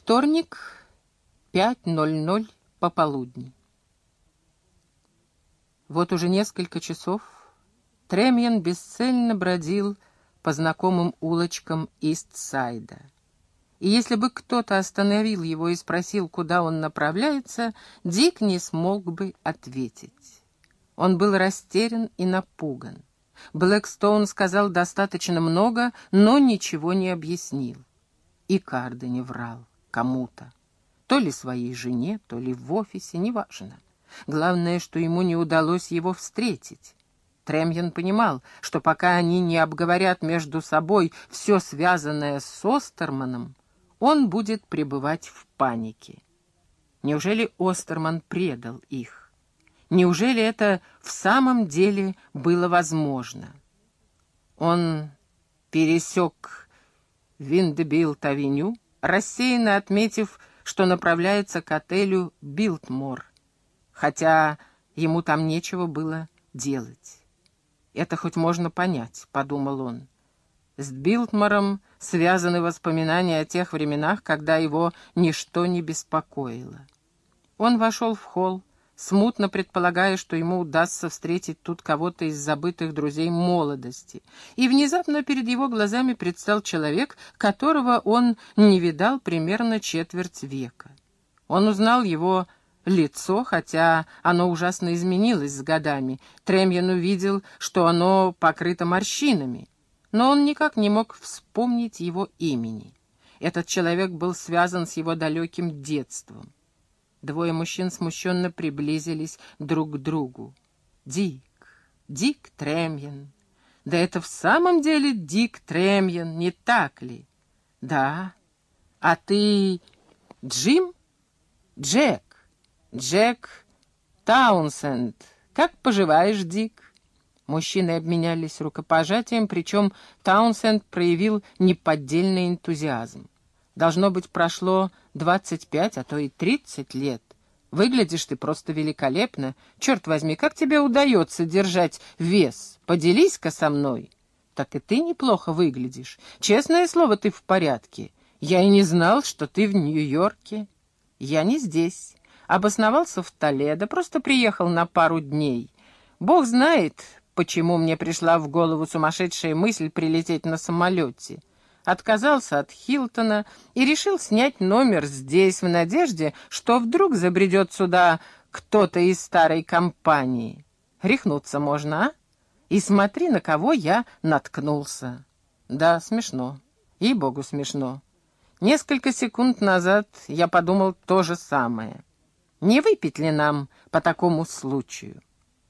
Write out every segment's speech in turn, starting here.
Вторник, 5:00 пополудни. Вот уже несколько часов Тремьян бесцельно бродил по знакомым улочкам Ист-Сайда. И если бы кто-то остановил его и спросил, куда он направляется, Дик не смог бы ответить. Он был растерян и напуган. Блэкстоун сказал достаточно много, но ничего не объяснил. И Карда не врал кому-то. То ли своей жене, то ли в офисе, неважно. Главное, что ему не удалось его встретить. Тремьян понимал, что пока они не обговорят между собой все связанное с Остерманом, он будет пребывать в панике. Неужели Остерман предал их? Неужели это в самом деле было возможно? Он пересек Виндебилт-авеню, рассеянно отметив, что направляется к отелю «Билтмор», хотя ему там нечего было делать. «Это хоть можно понять», — подумал он. С Билтмором связаны воспоминания о тех временах, когда его ничто не беспокоило. Он вошел в холл, смутно предполагая, что ему удастся встретить тут кого-то из забытых друзей молодости. И внезапно перед его глазами предстал человек, которого он не видал примерно четверть века. Он узнал его лицо, хотя оно ужасно изменилось с годами. Тремьян увидел, что оно покрыто морщинами, но он никак не мог вспомнить его имени. Этот человек был связан с его далеким детством. Двое мужчин смущенно приблизились друг к другу. Дик Тремьян. Да это в самом деле Дик Тремьян, не так ли? Да. А ты Джим? Джек Таунсенд. Как поживаешь, Дик? Мужчины обменялись рукопожатием, причем Таунсенд проявил неподдельный энтузиазм. Должно быть, прошло 25, а то и 30 лет. Выглядишь ты просто великолепно. Черт возьми, как тебе удается держать вес? Поделись-ка со мной. Так и ты неплохо выглядишь. Честное слово, ты в порядке. Я и не знал, что ты в Нью-Йорке. Я не здесь. Обосновался в Толедо, просто приехал на пару дней. Бог знает, почему мне пришла в голову сумасшедшая мысль прилететь на самолете. Отказался от Хилтона и решил снять номер здесь, в надежде, что вдруг забредет сюда кто-то из старой компании. Рехнуться можно, а? И смотри, на кого я наткнулся. Да, смешно. Ей-богу, смешно. Несколько секунд назад я подумал то же самое. Не выпить ли нам по такому случаю?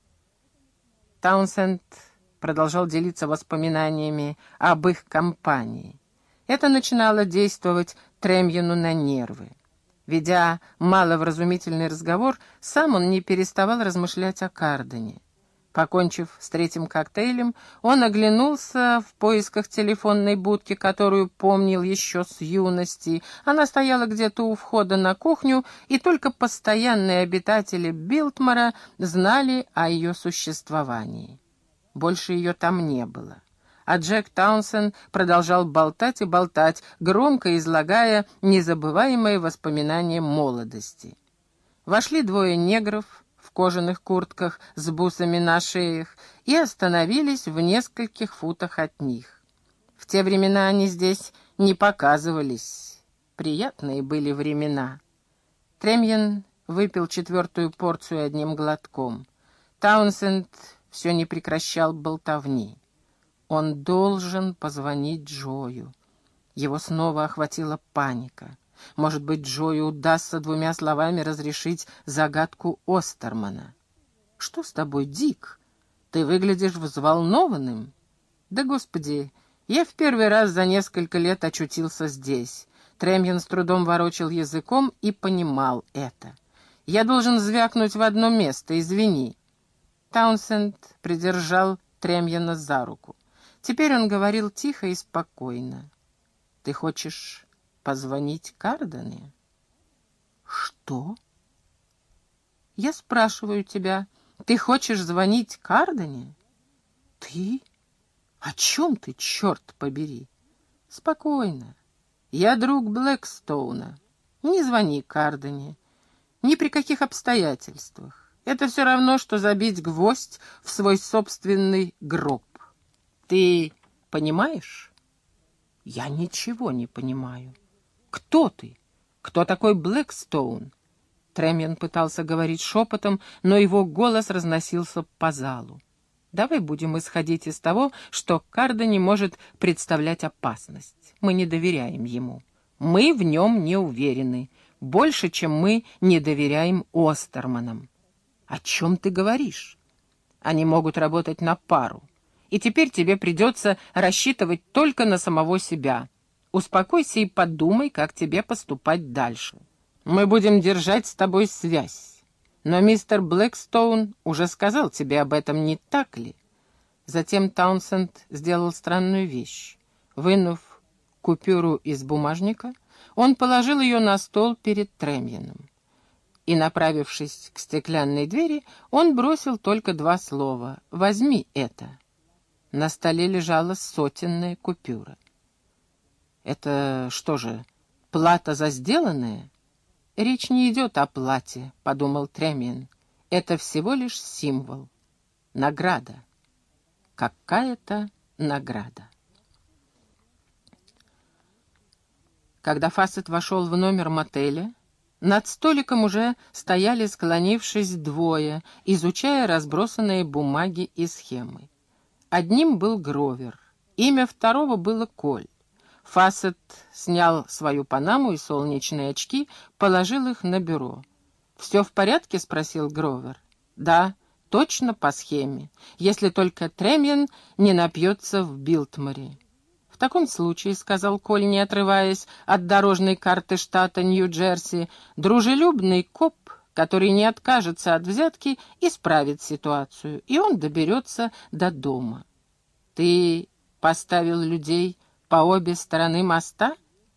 Таунсенд продолжал делиться воспоминаниями об их компании. Это начинало действовать Тремьяну на нервы. Ведя маловразумительный разговор, сам он не переставал размышлять о Кардене. Покончив с третьим коктейлем, он оглянулся в поисках телефонной будки, которую помнил еще с юности. Она стояла где-то у входа на кухню, и только постоянные обитатели Билтмора знали о ее существовании. Больше ее там не было. А Джек Таунсенд продолжал болтать и болтать, громко излагая незабываемые воспоминания молодости. Вошли двое негров в кожаных куртках с бусами на шеях и остановились в нескольких футах от них. В те времена они здесь не показывались. Приятные были времена. Тремьян выпил 4-ю порцию одним глотком. Таунсенд все не прекращал болтовни. Он должен позвонить Джою. Его снова охватила паника. Может быть, Джою удастся 2 словами разрешить загадку Остермана. «Что с тобой, Дик? Ты выглядишь взволнованным?» «Да, господи, я в первый раз за несколько лет очутился здесь». Тремьян с трудом ворочал языком и понимал это. «Я должен звякнуть в одно место, извини». Таунсенд придержал Тремьяна за руку. Теперь он говорил тихо и спокойно. «Ты хочешь позвонить Кардене?» «Что?» «Я спрашиваю тебя, ты хочешь звонить Кардене?» «Ты? О чем ты, черт побери?» «Спокойно. Я друг Блэкстоуна. Не звони Кардани. Ни при каких обстоятельствах. Это все равно, что забить гвоздь в свой собственный гроб. Ты понимаешь? Я ничего не понимаю. Кто ты? Кто такой Блэкстоун? Трэмьен пытался говорить шепотом, но его голос разносился по залу. Давай будем исходить из того, что Кардани может представлять опасность. Мы не доверяем ему. Мы в нем не уверены. Больше, чем мы не доверяем Остерманам. О чем ты говоришь? Они могут работать на пару. И теперь тебе придется рассчитывать только на самого себя. Успокойся и подумай, как тебе поступать дальше. Мы будем держать с тобой связь. Но мистер Блэкстоун уже сказал тебе об этом, не так ли? Затем Таунсенд сделал странную вещь. Вынув купюру из бумажника, он положил ее на стол перед Трэмьеном. И, направившись к стеклянной двери, он бросил только 2 слова: «Возьми это». На столе лежала сотенная купюра. «Это что же, плата за сделанное?» «Речь не идет о плате», — подумал Трэмьен. «Это всего лишь символ. Награда. Какая-то награда». Когда Фассет вошел в номер мотеля, над столиком уже стояли, склонившись, 2, изучая разбросанные бумаги и схемы. Одним был Гровер, имя второго было Коль. Фассет снял свою панаму и солнечные очки, положил их на бюро. «Все в порядке?» — спросил Гровер. «Да, точно по схеме, если только Трэмьен не напьется в Билтморе». «В таком случае», — сказал Коль, не отрываясь от дорожной карты штата Нью-Джерси, «дружелюбный коп, который не откажется от взятки, исправит ситуацию, и он доберется до дома». «Ты поставил людей по обе стороны моста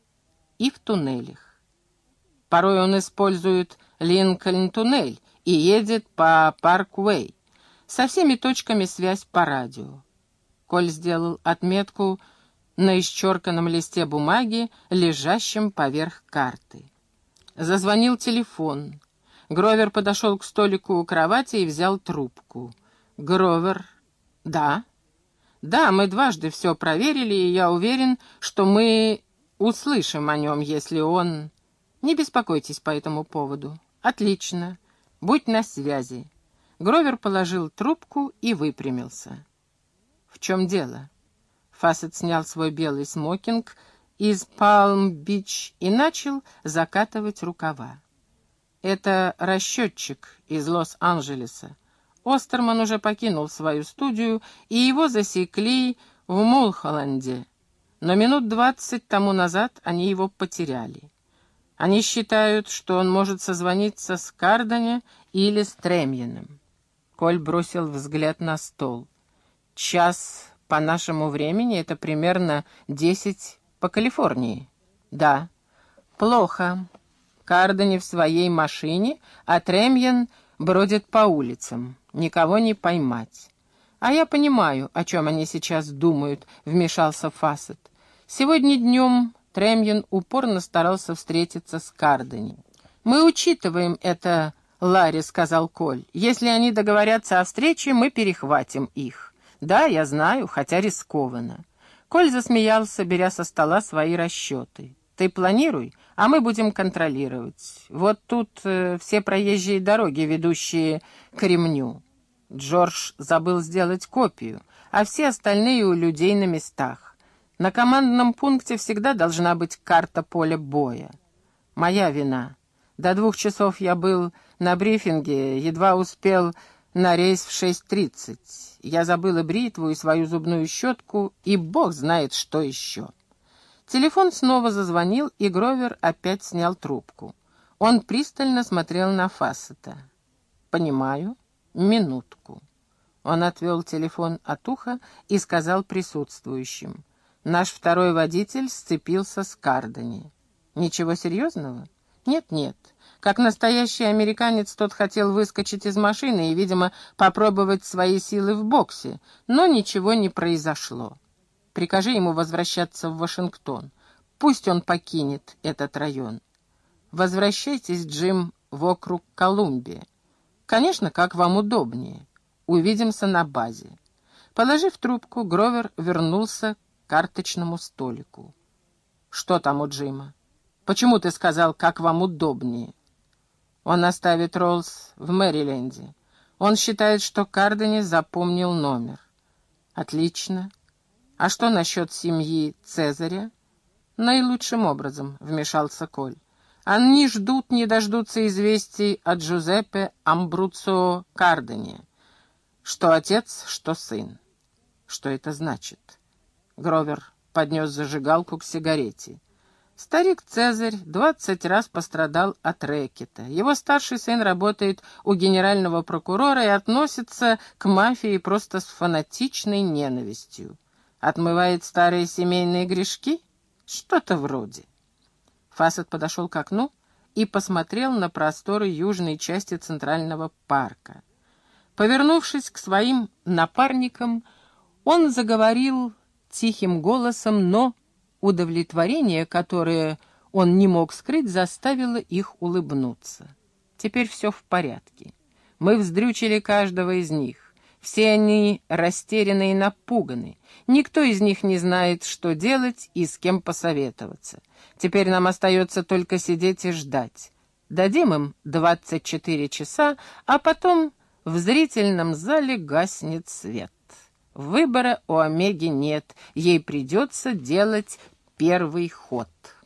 и в туннелях. Порой он использует Линкольн-туннель и едет по Парквей. Со всеми точками связь по радио». Коль сделал отметку на исчерканном листе бумаги, лежащем поверх карты. Зазвонил телефон. Гровер подошел к столику у кровати и взял трубку. «Гровер?» «Да?» «Да, мы дважды все проверили, и я уверен, что мы услышим о нем, если он...» «Не беспокойтесь по этому поводу». «Отлично. Будь на связи». Гровер положил трубку и выпрямился. «В чем дело?» Фассет снял свой белый смокинг из Палм-Бич и начал закатывать рукава. «Это расчетчик из Лос-Анджелеса. Остерман уже покинул свою студию, и его засекли в Мулхолланде. Но минут 20 тому назад они его потеряли. Они считают, что он может созвониться с Кардани или с Трэмьеном». Коль бросил взгляд на стол. «Час по нашему времени — это примерно 10 по Калифорнии». «Да». «Плохо. Кардани в своей машине, а Трэмьен бродит по улицам. Никого не поймать». «А я понимаю, о чем они сейчас думают», — вмешался Фассет. «Сегодня днем Трэмьен упорно старался встретиться с Кардани». «Мы учитываем это, Ларри», — сказал Коль. «Если они договорятся о встрече, мы перехватим их». «Да, я знаю, хотя рискованно». Коль засмеялся, беря со стола свои расчеты. «Ты планируй, а мы будем контролировать. Вот тут все проезжие дороги, ведущие к ремню». Джордж забыл сделать копию, а все остальные у людей на местах. На командном пункте всегда должна быть карта поля боя. Моя вина. До 2 часов я был на брифинге, едва успел на рейс в 6:30. Я забыла бритву и свою зубную щетку, и бог знает, что еще. Телефон снова зазвонил, и Гровер опять снял трубку. Он пристально смотрел на Фассета. «Понимаю. Минутку». Он отвел телефон от уха и сказал присутствующим: «Наш второй водитель сцепился с Кардани». «Ничего серьезного?» «Нет-нет. Как настоящий американец, тот хотел выскочить из машины и, видимо, попробовать свои силы в боксе, но ничего не произошло. Прикажи ему возвращаться в Вашингтон. Пусть он покинет этот район». Возвращайтесь, Джим, в округ Колумбия. Конечно, как вам удобнее. Увидимся на базе». Положив трубку, Гровер вернулся к карточному столику. «Что там у Джима? Почему ты сказал, как вам удобнее?» «Он оставит Роллс в Мэриленде. Он считает, что Кардани запомнил номер». «Отлично. А что насчет семьи Цезаря?» «Наилучшим образом», — вмешался Коль. «Они ждут, не дождутся известий от Джузеппе Амбруцио Кардани, что отец, что сын». «Что это значит?» Гровер поднес зажигалку к сигарете. «Старик Цезарь 20 раз пострадал от рэкета. Его старший сын работает у генерального прокурора и относится к мафии просто с фанатичной ненавистью. Отмывает старые семейные грешки? Что-то вроде». Фассет подошел к окну и посмотрел на просторы южной части Центрального парка. Повернувшись к своим напарникам, он заговорил тихим голосом, но удовлетворение, которое он не мог скрыть, заставило их улыбнуться. «Теперь все в порядке. Мы вздрючили каждого из них. Все они растеряны и напуганы. Никто из них не знает, что делать и с кем посоветоваться. Теперь нам остается только сидеть и ждать. Дадим им 24 часа, а потом в зрительном зале гаснет свет. Выбора у Омеги нет, ей придется делать первый ход».